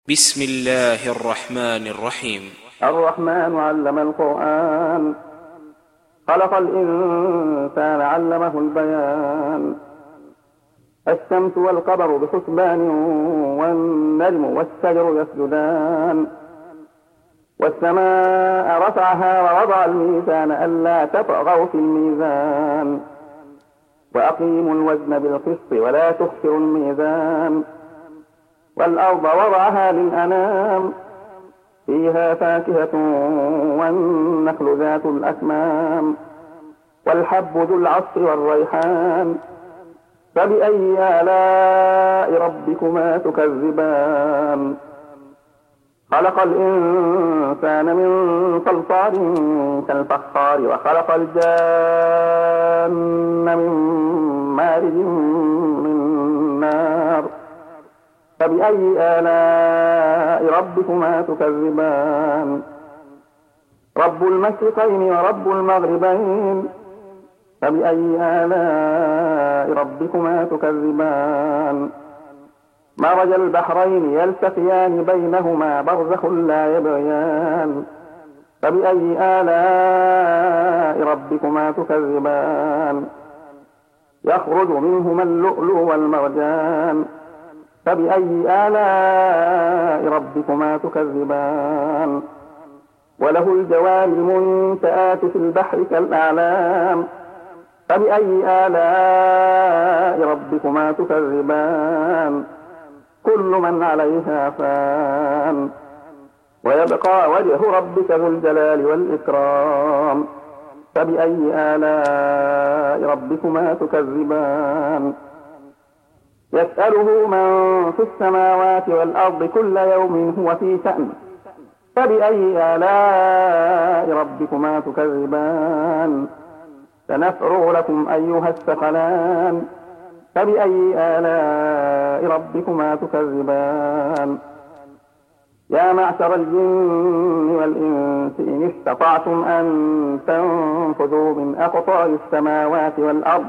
بسم الله الرحمن الرحيم. الرحمن علم القرآن، خلق الإنسان علمه البيان. الشمس والقمر بحسبان، والنجم والشجر يسجدان. والسماء رفعها ووضع الميزان ألا تطغوا في الميزان. وأقيموا الوزن بالقسط ولا تخسروا الميزان. والأرض وضعها للأنام، فيها فاكهة والنخل ذات الأكمام. والحب ذو العصف والريحان. فبأي آلاء ربكما تكذبان؟ خلق الإنسان من صلصال كالفخار، وخلق الجان من مارج من نار. فبأي آلاء ربكما تكذبان؟ رب المشرقين ورب المغربين. فبأي آلاء ربكما تكذبان؟ مرج البحرين يلتقيان بينهما برزخ لا يبغيان. فبأي آلاء ربكما تكذبان؟ يخرج منهما اللؤلؤ والمرجان. فبأي آلاء ربكما تكذبان؟ وله الجوار المنشآت في البحر كالأعلام. فبأي آلاء ربكما تكذبان؟ كل من عليها فان، ويبقى وجه ربك ذو الجلال والإكرام. فبأي آلاء ربكما تكذبان؟ يسأله من في السماوات والأرض كل يوم هو في شأن. فبأي آلاء ربكما تكذبان؟ سنفرغ لكم أيها الثقلان. فبأي آلاء ربكما تكذبان؟ يا معشر الجن والإنس إن استطعتم أن تنفذوا من أقطار السماوات والأرض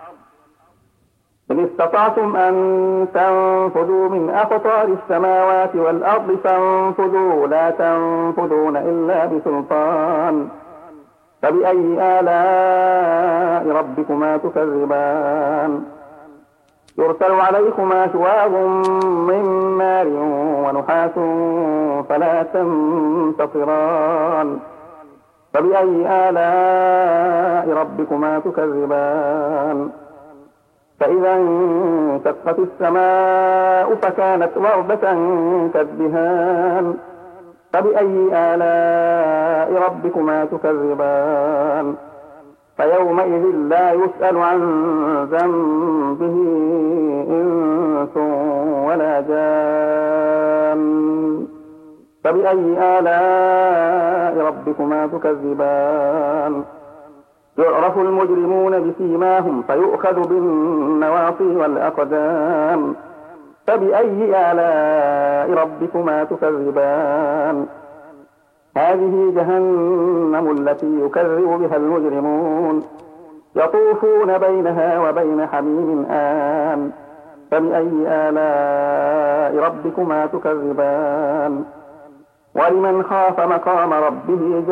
فانفذوا لا تنفذون إلا بسلطان. فبأي آلاء ربكما تكذبان؟ يرسل عليكما شواظ من نار ونحاس فلا تنتصران. فبأي آلاء ربكما تكذبان؟ فإذا انشقت السماء فكانت وردة كالدهان. فبأي آلاء ربكما تكذبان؟ فيومئذ لا يسأل عن ذنبه إنس ولا جان. فبأي آلاء ربكما تكذبان؟ يعرف المجرمون بسيماهم فيؤخذ بالنواصي والأقدام. فبأي آلاء ربكما تكذبان؟ هذه جهنم التي يكذب بها المجرمون، يطوفون بينها وبين حميم آن. فبأي آلاء ربكما تكذبان؟ ولمن خاف مقام ربه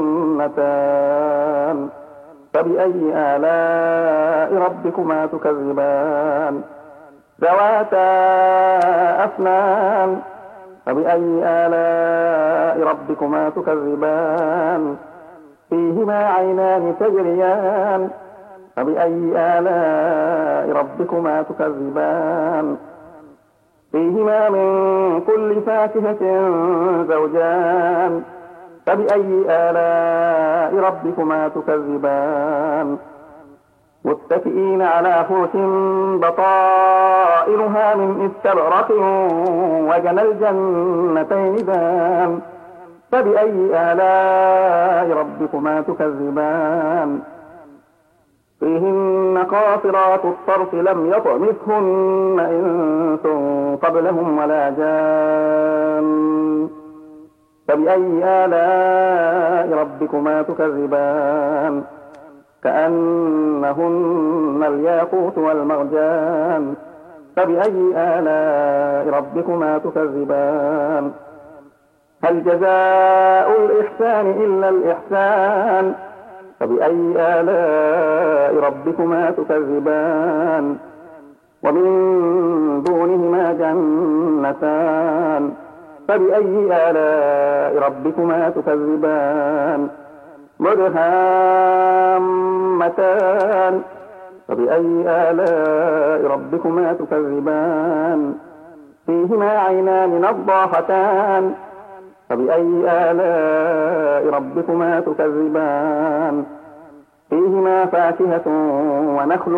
جنتان. فبأي آلاء ربكما تكذبان؟ ذواتا أفنان. فبأي آلاء ربكما تكذبان؟ فيهما عينان تجريان. فبأي آلاء ربكما تكذبان؟ فيهما من كل فاكهة زوجان. فبأي آلاء ربكما تكذبان؟ متكئين على فرش بطائرها من استبرق وجنى الجنتين دان. فبأي آلاء ربكما تكذبان؟ فيهن قاصرات الطرف لم يطمثهن إنس قبلهم ولا جان. فبأي آلاء ربكما تكذبان؟ كأنهن الياقوت والمرجان. فبأي آلاء ربكما تكذبان هل جزاء الإحسان إلا الإحسان فبأي آلاء ربكما تكذبان ومن دونهما جنتان فبأي آلاء ربكما تكذبان مدهامتان فبأي آلاء ربكما تكذبان فيهما عينان نضاختان فبأي آلاء ربكما تكذبان فيهما فاكهة ونخل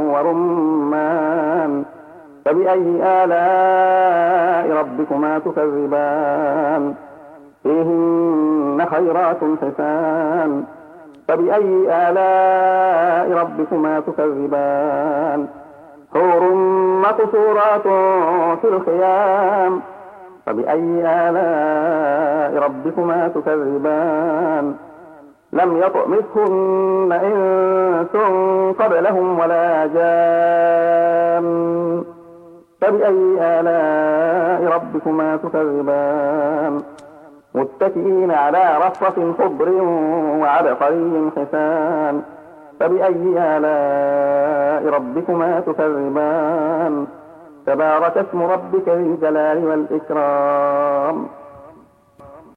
ورمان فبأي آلاء ربكما تكذبان فيهن خيرات حسان فبأي آلاء ربكما تكذبان حور مقصورات في الخيام فبأي آلاء ربكما تكذبان لم يطمثهن إنس قبلهم ولا جان فبأي آلاء ربكما تكذبان متكئين على رفرف خضر وعبقري حسان فبأي آلاء ربكما تكذبان تبارك اسم ربك ذي الجلال والإكرام